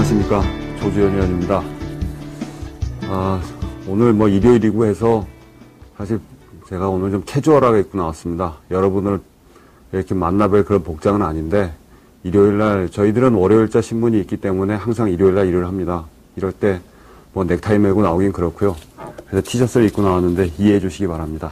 안녕하십니까. 조주현 의원입니다. 오늘 일요일이고 해서 사실 제가 오늘 좀 캐주얼하게 입고 나왔습니다. 여러분을 이렇게 만나뵐 그런 복장은 아닌데, 일요일날 저희들은 월요일자 신문이 있기 때문에 항상 일요일날 일을 합니다. 이럴 때 넥타이 메고 나오긴 그렇고요. 그래서 티셔츠를 입고 나왔는데 이해해 주시기 바랍니다.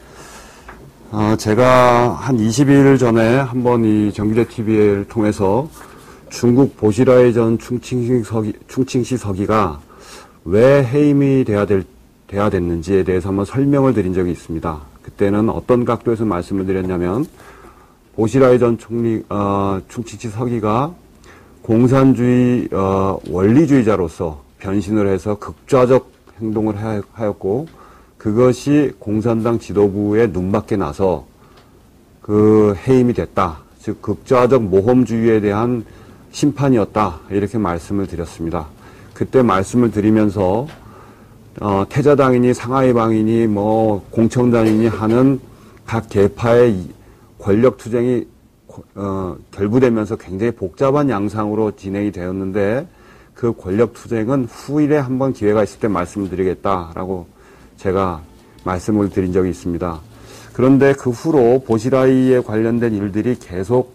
제가 한 20일 전에 한번 이 정규제 TV를 통해서 중국 보시라이 전 충칭시 서기가 왜 해임이 돼야 됐는지에 대해서 한번 설명을 드린 적이 있습니다. 그때는 어떤 각도에서 말씀을 드렸냐면, 보시라이 전 충칭시 서기가 공산주의 원리주의자로서 변신을 해서 극좌적 행동을 하였고, 그것이 공산당 지도부의 눈밖에 나서 그 해임이 됐다. 즉 극좌적 모험주의에 대한 심판이었다. 이렇게 말씀을 드렸습니다. 그때 말씀을 드리면서 태자당이니 상하이방이니 공청단이니 하는 각 계파의 권력 투쟁이 결부되면서 굉장히 복잡한 양상으로 진행이 되었는데, 그 권력 투쟁은 후일에 한번 기회가 있을 때 말씀을 드리겠다라고 제가 말씀을 드린 적이 있습니다. 그런데 그 후로 보시라이에 관련된 일들이 계속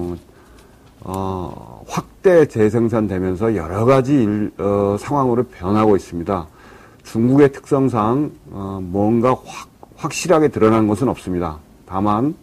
확대 재생산되면서 여러 가지 상황으로 변하고 있습니다. 중국의 특성상 뭔가 확실하게 드러난 것은 없습니다. 다만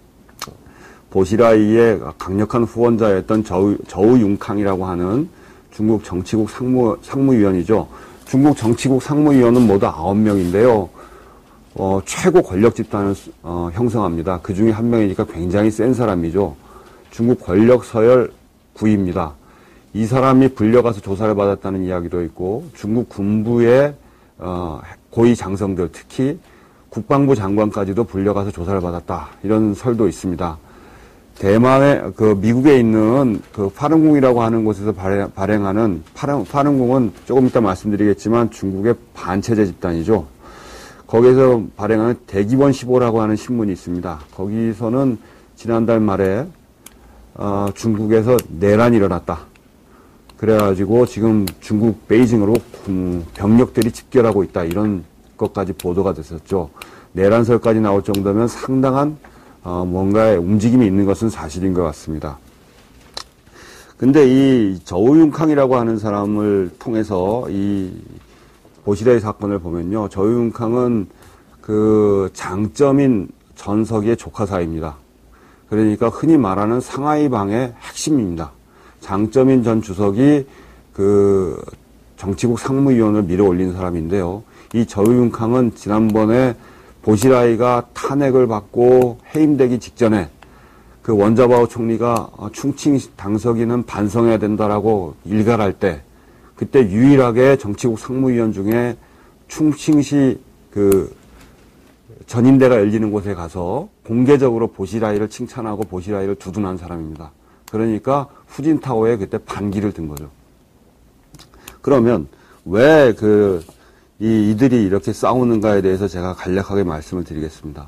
보시라이의 강력한 후원자였던 저우융캉이라고 하는 중국 정치국 상무위원이죠. 중국 정치국 상무위원은 모두 9명인데요. 최고 권력 집단을 형성합니다. 그 중에 한 명이니까 굉장히 센 사람이죠. 중국 권력 서열 9위입니다. 이 사람이 불려가서 조사를 받았다는 이야기도 있고, 중국 군부의 고위 장성들, 특히 국방부 장관까지도 불려가서 조사를 받았다. 이런 설도 있습니다. 대만의 미국에 있는 파룬궁이라고 하는 곳에서 발행하는 파룬궁은 조금 이따 말씀드리겠지만 중국의 반체제 집단이죠. 거기에서 발행하는 대기원 15라고 하는 신문이 있습니다. 거기서는 지난달 말에 중국에서 내란이 일어났다. 그래가지고 지금 중국 베이징으로 병력들이 집결하고 있다. 이런 것까지 보도가 됐었죠. 내란설까지 나올 정도면 상당한 뭔가의 움직임이 있는 것은 사실인 것 같습니다. 근데 이 저우융캉이라고 하는 사람을 통해서 이 보시라이 사건을 보면요. 저우융캉은 그 장점인 전석의 조카사입니다. 그러니까 흔히 말하는 상하이방의 핵심입니다. 장점인 전 주석이 그 정치국 상무위원을 밀어올린 사람인데요. 이 저우융캉은 지난번에 보시라이가 탄핵을 받고 해임되기 직전에 그 원자바오 총리가 충칭 당서기는 반성해야 된다라고 일갈할 때, 그때 유일하게 정치국 상무위원 중에 충칭시 그 전임대가 열리는 곳에 가서 공개적으로 보시라이를 칭찬하고 보시라이를 두둔한 사람입니다. 그러니까 후진타오에 그때 반기를 든 거죠. 그러면 왜 이들이 이렇게 싸우는가에 대해서 제가 간략하게 말씀을 드리겠습니다.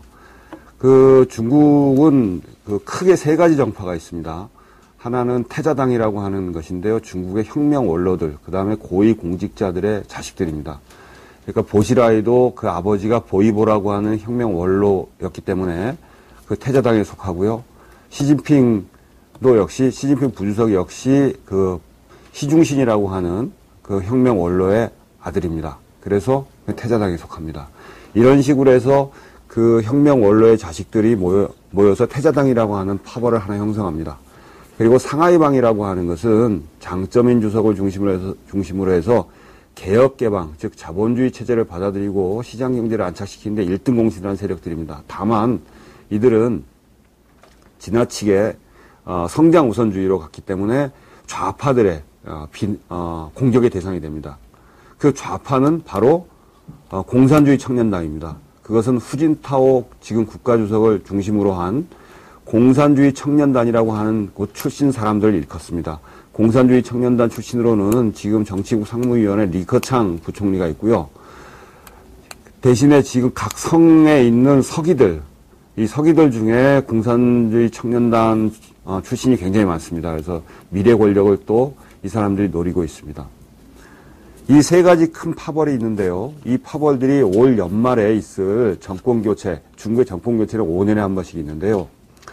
중국은 크게 세 가지 정파가 있습니다. 하나는 태자당이라고 하는 것인데요. 중국의 혁명 원로들, 그 다음에 고위 공직자들의 자식들입니다. 그러니까 보시라이도 그 아버지가 보이보라고 하는 혁명 원로였기 때문에 그 태자당에 속하고요. 시진핑 부주석 역시 그 시중신이라고 하는 그 혁명 원로의 아들입니다. 그래서 태자당에 속합니다. 이런 식으로 해서 그 혁명 원로의 자식들이 모여서 태자당이라고 하는 파벌을 하나 형성합니다. 그리고 상하이방이라고 하는 것은 장점인 주석을 중심으로 해서 개혁 개방, 즉 자본주의 체제를 받아들이고 시장 경제를 안착시키는데 1등 공신이라는 세력들입니다. 다만 이들은 지나치게 성장 우선주의로 갔기 때문에 좌파들의 공격의 대상이 됩니다. 그 좌파는 바로 공산주의 청년당입니다. 그것은 후진타오 지금 국가주석을 중심으로 한 공산주의 청년단이라고 하는 곳 출신 사람들을 일컫습니다. 공산주의 청년단 출신으로는 지금 정치국 상무위원회 리커창 부총리가 있고요. 대신에 지금 각 성에 있는 서기들, 이 서기들 중에 공산주의 청년단 출신이 굉장히 많습니다. 그래서 미래 권력을 또 이 사람들이 노리고 있습니다. 이 세 가지 큰 파벌이 있는데요. 이 파벌들이 올 연말에 있을 정권교체, 중국의 정권교체는 5년에 한 번씩 있는데요.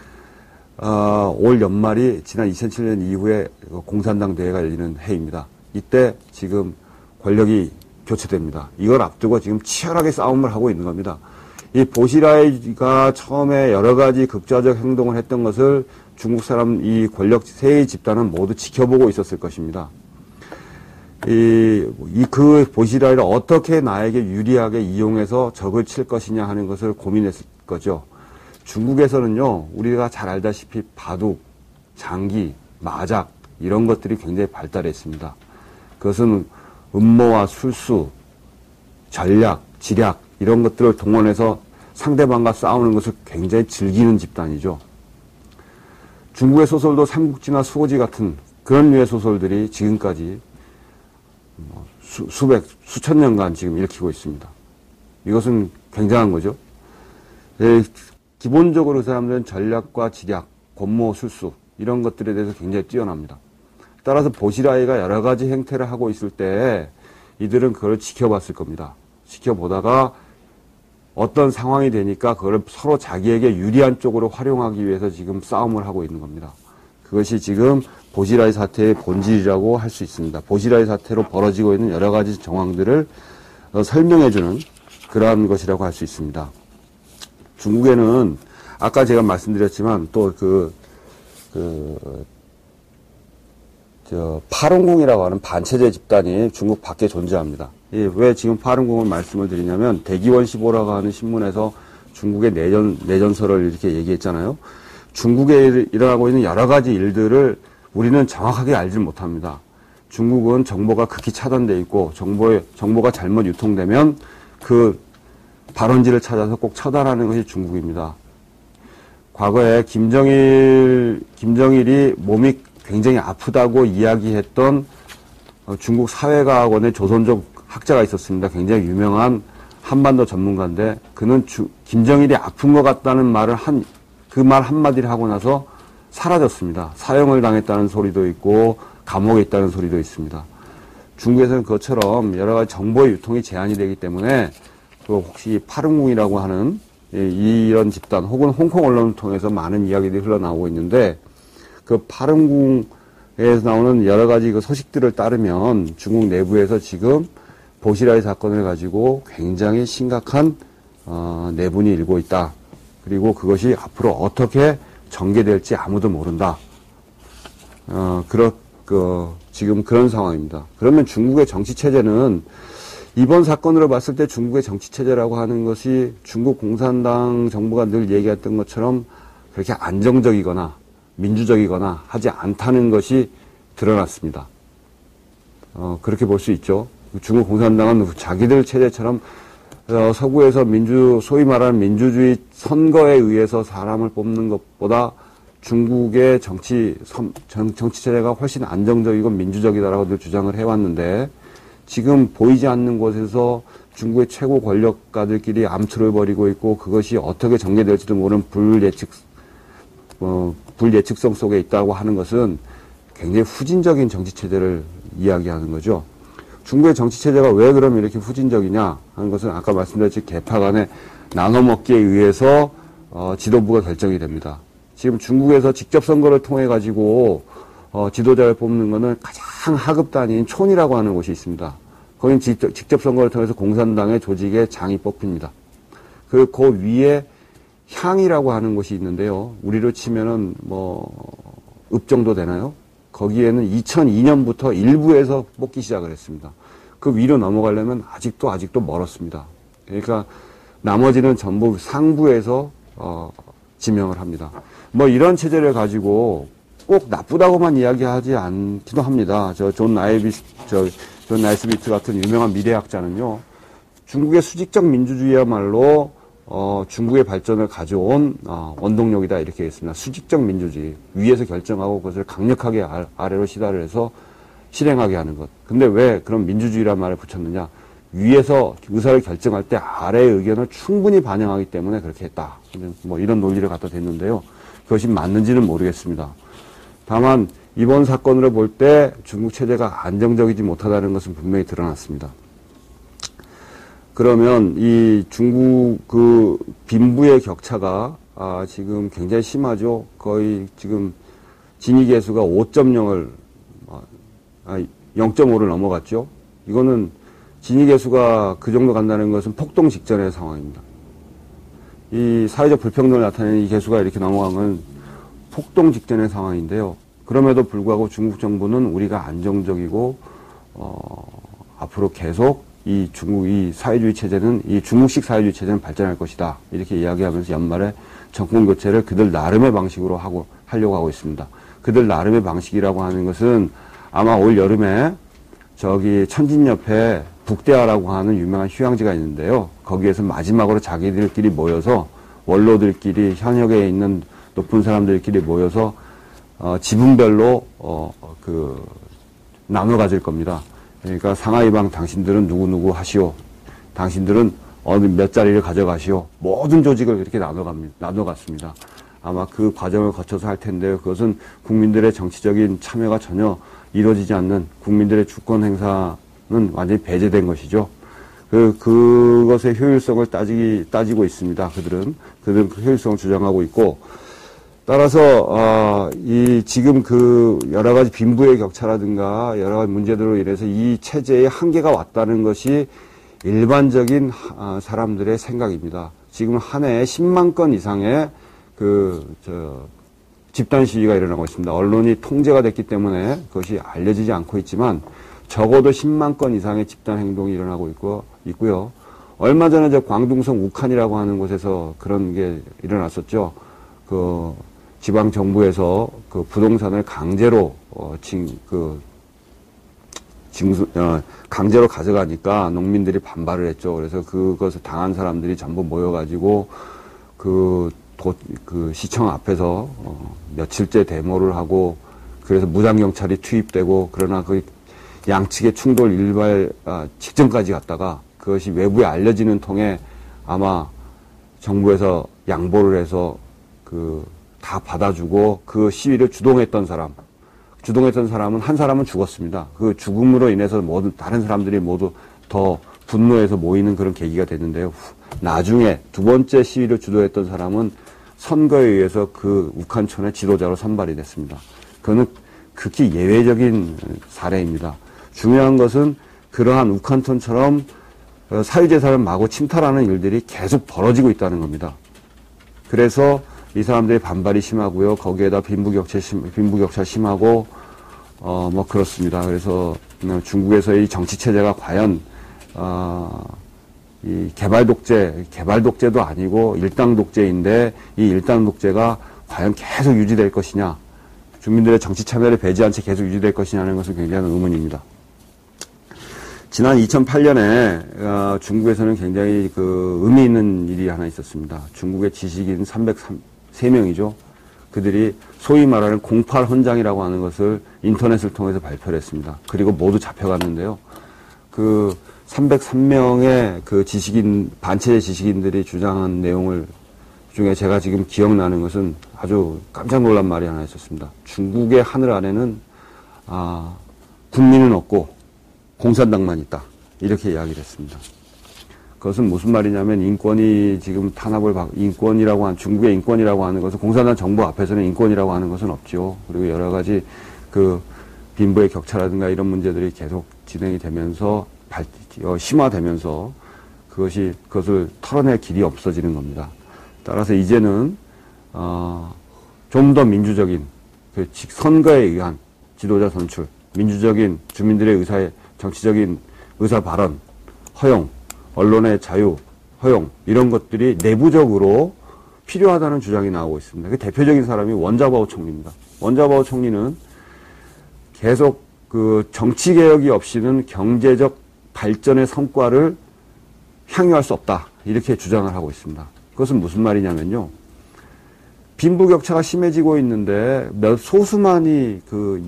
올 연말이 지난 2007년 이후에 공산당 대회가 열리는 해입니다. 이때 지금 권력이 교체됩니다. 이걸 앞두고 지금 치열하게 싸움을 하고 있는 겁니다. 이 보시라이가 처음에 여러 가지 극좌적 행동을 했던 것을 중국 사람 이 권력 세 집단은 모두 지켜보고 있었을 것입니다. 그 보시라이를 어떻게 나에게 유리하게 이용해서 적을 칠 것이냐 하는 것을 고민했을 거죠. 중국에서는요, 우리가 잘 알다시피 바둑, 장기, 마작, 이런 것들이 굉장히 발달했습니다. 그것은 음모와 술수, 전략, 지략, 이런 것들을 동원해서 상대방과 싸우는 것을 굉장히 즐기는 집단이죠. 중국의 소설도 삼국지나 수호지 같은 그런 류의 소설들이 지금까지 수천 년간 지금 일으키고 있습니다. 이것은 굉장한 거죠. 기본적으로 그 사람들은 전략과 지략, 권모, 술수 이런 것들에 대해서 굉장히 뛰어납니다. 따라서 보시라이가 여러 가지 행태를 하고 있을 때 이들은 그걸 지켜봤을 겁니다. 지켜보다가 어떤 상황이 되니까 그걸 서로 자기에게 유리한 쪽으로 활용하기 위해서 지금 싸움을 하고 있는 겁니다. 그것이 지금 보시라이 사태의 본질이라고 할 수 있습니다. 보시라이 사태로 벌어지고 있는 여러 가지 정황들을 설명해주는 그러한 것이라고 할 수 있습니다. 중국에는 아까 제가 말씀드렸지만 또 파룬궁이라고 하는 반체제 집단이 중국 밖에 존재합니다. 왜 지금 파룬궁을 말씀을 드리냐면 대기원시보라고 하는 신문에서 중국의 내전설을 이렇게 얘기했잖아요. 중국에 일어나고 있는 여러 가지 일들을 우리는 정확하게 알지 못합니다. 중국은 정보가 극히 차단돼 있고 정보가 잘못 유통되면 그 발원지를 찾아서 꼭 처단하는 것이 중국입니다. 과거에 김정일이 몸이 굉장히 아프다고 이야기했던 중국 사회과학원의 조선족 학자가 있었습니다. 굉장히 유명한 한반도 전문가인데 그는 김정일이 아픈 것 같다는 말을 그 말 한마디를 하고 나서 사라졌습니다. 사형을 당했다는 소리도 있고 감옥에 있다는 소리도 있습니다. 중국에서는 그것처럼 여러 가지 정보의 유통이 제한이 되기 때문에 혹시 파룬궁이라고 하는 이런 집단 혹은 홍콩 언론을 통해서 많은 이야기들이 흘러나오고 있는데 그 파룬궁에서 나오는 여러 가지 그 소식들을 따르면 중국 내부에서 지금 보시라이 사건을 가지고 굉장히 심각한 내분이 일고 있다. 그리고 그것이 앞으로 어떻게 전개될지 아무도 모른다. 지금 그런 상황입니다. 그러면 중국의 정치 체제는 이번 사건으로 봤을 때 중국의 정치 체제라고 하는 것이 중국 공산당 정부가 늘 얘기했던 것처럼 그렇게 안정적이거나 민주적이거나 하지 않다는 것이 드러났습니다. 그렇게 볼 수 있죠. 중국 공산당은 자기들 체제처럼 서구에서 소위 말하는 민주주의 선거에 의해서 사람을 뽑는 것보다 중국의 정치 체제가 훨씬 안정적이고 민주적이다라고 늘 주장을 해왔는데 지금 보이지 않는 곳에서 중국의 최고 권력가들끼리 암투를 벌이고 있고 그것이 어떻게 전개될지도 모르는 불예측성 속에 있다고 하는 것은 굉장히 후진적인 정치 체제를 이야기하는 거죠. 중국의 정치 체제가 왜 그럼 이렇게 후진적이냐 하는 것은 아까 말씀드렸듯이 계파 간의 나눠먹기에 의해서 지도부가 결정이 됩니다. 지금 중국에서 직접 선거를 통해 가지고 지도자를 뽑는 것은 가장 하급 단위인 촌이라고 하는 곳이 있습니다. 거긴 직접 선거를 통해서 공산당의 조직의 장이 뽑힙니다. 그 위에 향이라고 하는 곳이 있는데요. 우리로 치면은 읍 정도 되나요? 거기에는 2002년부터 일부에서 뽑기 시작을 했습니다. 그 위로 넘어가려면 아직도 멀었습니다. 그러니까 나머지는 전부 상부에서 지명을 합니다. 이런 체제를 가지고 꼭 나쁘다고만 이야기하지 않기도 합니다. 존 나이스비트 같은 유명한 미래학자는요, 중국의 수직적 민주주의야말로 중국의 발전을 가져온 원동력이다 이렇게 했습니다. 수직적 민주주의, 위에서 결정하고 그것을 강력하게 아래로 시달을 해서 실행하게 하는 것. 근데 왜 그런 민주주의란 말을 붙였느냐? 위에서 의사를 결정할 때 아래의 의견을 충분히 반영하기 때문에 그렇게 했다. 이런 논리를 갖다 댔는데요. 그것이 맞는지는 모르겠습니다. 다만 이번 사건으로 볼 때 중국 체제가 안정적이지 못하다는 것은 분명히 드러났습니다. 그러면 이 중국 그 빈부의 격차가 지금 굉장히 심하죠. 거의 지금 진위계수가 5.0을 0.5를 넘어갔죠. 이거는 진위계수가 그 정도 간다는 것은 폭동 직전의 상황입니다. 이 사회적 불평등을 나타내는 이 계수가 이렇게 넘어간 건 폭동 직전의 상황인데요. 그럼에도 불구하고 중국 정부는 우리가 안정적이고 앞으로 계속 이 사회주의 체제는 이 중국식 사회주의 체제는 발전할 것이다. 이렇게 이야기하면서 연말에 정권 교체를 그들 나름의 방식으로 하려고 하고 있습니다. 그들 나름의 방식이라고 하는 것은 아마 올 여름에 저기 천진 옆에 북대하라고 하는 유명한 휴양지가 있는데요. 거기에서 마지막으로 자기들끼리 모여서 원로들끼리 현역에 있는 높은 사람들끼리 모여서 지분별로 나눠 가질 겁니다. 그러니까 상하이방 당신들은 누구누구 하시오. 당신들은 어느 몇 자리를 가져가시오. 모든 조직을 이렇게 나눠 갔습니다. 아마 그 과정을 거쳐서 할 텐데요. 그것은 국민들의 정치적인 참여가 전혀 이루어지지 않는 국민들의 주권 행사는 완전히 배제된 것이죠. 그것의 효율성을 따지고 있습니다. 그들은 그 효율성을 주장하고 있고, 따라서 지금 그 여러 가지 빈부의 격차라든가 여러 가지 문제들로 인해서 이 체제의 한계가 왔다는 것이 일반적인 사람들의 생각입니다. 지금 한 해에 10만 건 이상의 집단 시위가 일어나고 있습니다. 언론이 통제가 됐기 때문에 그것이 알려지지 않고 있지만 적어도 10만 건 이상의 집단 행동이 일어나고 있고요. 얼마 전에 광둥성 우칸이라고 하는 곳에서 그런 게 일어났었죠. 지방 정부에서 그 부동산을 강제로 강제로 가져가니까 농민들이 반발을 했죠. 그래서 그것을 당한 사람들이 전부 모여가지고 그 시청 앞에서 며칠째 데모를 하고, 그래서 무장경찰이 투입되고, 그러나 그 양측의 충돌 일발 직전까지 갔다가 그것이 외부에 알려지는 통에 아마 정부에서 양보를 해서 다 받아주고 그 시위를 주동했던 사람은 한 사람은 죽었습니다. 그 죽음으로 인해서 모든 다른 사람들이 모두 더 분노해서 모이는 그런 계기가 됐는데요. 나중에 두 번째 시위를 주도했던 사람은 선거에 의해서 그 우칸촌의 지도자로 선발이 됐습니다. 그거는 극히 예외적인 사례입니다. 중요한 것은 그러한 우칸촌처럼 사유재산을 마구 침탈하는 일들이 계속 벌어지고 있다는 겁니다. 그래서 이 사람들의 반발이 심하고요. 거기에다 빈부격차 심하고, 그렇습니다. 그래서 중국에서의 정치체제가 과연, 이 개발 독재도 아니고 일당 독재인데 이 일당 독재가 과연 계속 유지될 것이냐, 주민들의 정치 참여를 배제한 채 계속 유지될 것이냐는 것은 굉장히 의문입니다. 지난 2008년에 중국에서는 굉장히 의미 있는 일이 하나 있었습니다. 중국의 지식인 303명이죠. 그들이 소위 말하는 08 헌장이라고 하는 것을 인터넷을 통해서 발표를 했습니다. 그리고 모두 잡혀갔는데요. 303명의 반체제 지식인들이 주장한 내용을 중에 제가 지금 기억나는 것은 아주 깜짝 놀란 말이 하나 있었습니다. 중국의 하늘 아래는 국민은 없고 공산당만 있다. 이렇게 이야기를 했습니다. 그것은 무슨 말이냐면 인권이 지금 중국의 인권이라고 하는 것은 공산당 정부 앞에서는 인권이라고 하는 것은 없죠. 그리고 여러 가지 빈부의 격차라든가 이런 문제들이 계속 진행이 되면서 심화되면서 그것을 털어낼 길이 없어지는 겁니다. 따라서 이제는 좀 더 민주적인 선거에 의한 지도자 선출, 민주적인 주민들의 정치적인 의사 발언, 허용, 언론의 자유, 허용, 이런 것들이 내부적으로 필요하다는 주장이 나오고 있습니다. 그 대표적인 사람이 원자바오 총리입니다. 원자바오 총리는 계속 정치개혁이 없이는 경제적 발전의 성과를 향유할 수 없다. 이렇게 주장을 하고 있습니다. 그것은 무슨 말이냐면요. 빈부격차가 심해지고 있는데 소수만이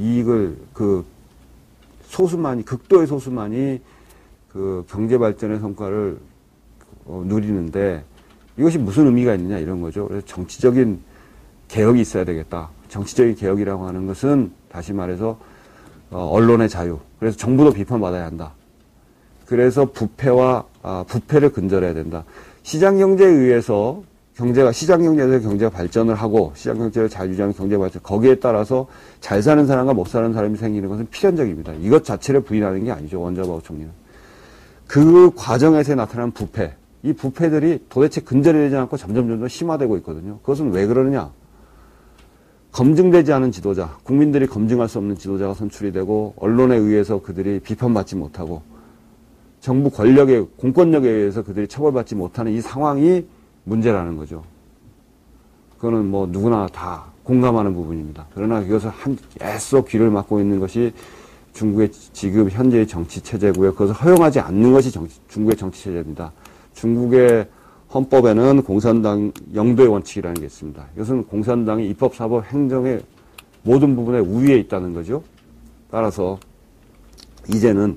극도의 소수만이 경제발전의 성과를 누리는데 이것이 무슨 의미가 있느냐 이런 거죠. 그래서 정치적인 개혁이 있어야 되겠다. 정치적인 개혁이라고 하는 것은 다시 말해서 언론의 자유. 그래서 정부도 비판받아야 한다. 그래서 부패를 근절해야 된다. 시장 경제에 의해서 시장 경제에서 경제가 발전을 하고 시장 경제를 잘 유지하는 경제 발전, 거기에 따라서 잘 사는 사람과 못 사는 사람이 생기는 것은 필연적입니다. 이것 자체를 부인하는 게 아니죠. 원자바오 총리는. 그 과정에서 나타난 부패, 이 부패들이 도대체 근절이 되지 않고 점점 심화되고 있거든요. 그것은 왜 그러느냐? 검증되지 않은 지도자, 국민들이 검증할 수 없는 지도자가 선출이 되고 언론에 의해서 그들이 비판받지 못하고 정부 권력의 공권력에 의해서 그들이 처벌받지 못하는 이 상황이 문제라는 거죠. 그거는 뭐 누구나 다 공감하는 부분입니다. 그러나 이것을 애써 귀를 막고 있는 것이 중국의 지금 현재의 정치 체제고요. 그것을 허용하지 않는 것이 중국의 정치 체제입니다. 중국의 헌법에는 공산당 영도의 원칙이라는 게 있습니다. 이것은 공산당이 입법, 사법, 행정의 모든 부분에 우위에 있다는 거죠. 따라서 이제는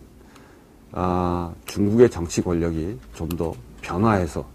중국의 정치 권력이 좀 더 변화해서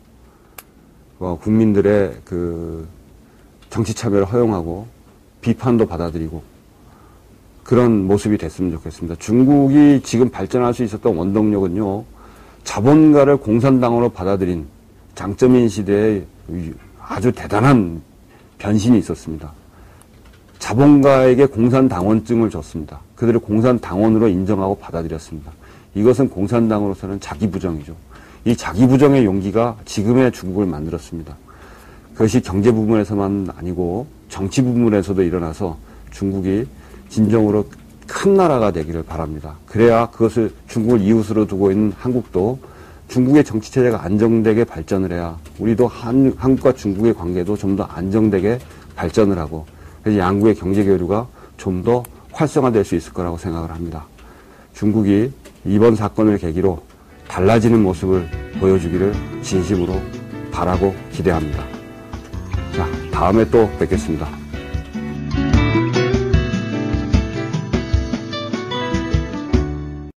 국민들의 그 정치 참여를 허용하고 비판도 받아들이고 그런 모습이 됐으면 좋겠습니다. 중국이 지금 발전할 수 있었던 원동력은요, 자본가를 공산당으로 받아들인 장쩌민 시대에 아주 대단한 변신이 있었습니다. 자본가에게 공산당원증을 줬습니다. 그들을 공산당원으로 인정하고 받아들였습니다. 이것은 공산당으로서는 자기부정이죠. 이 자기부정의 용기가 지금의 중국을 만들었습니다. 그것이 경제 부분에서만 아니고 정치 부분에서도 일어나서 중국이 진정으로 큰 나라가 되기를 바랍니다. 그래야 그것을 중국을 이웃으로 두고 있는 한국도 중국의 정치 체제가 안정되게 발전을 해야 우리도 한국과 중국의 관계도 좀 더 안정되게 발전을 하고 그래서 양국의 경제 교류가 좀 더 활성화될 수 있을 거라고 생각을 합니다. 중국이 이번 사건을 계기로 달라지는 모습을 보여주기를 진심으로 바라고 기대합니다. 자, 다음에 또 뵙겠습니다.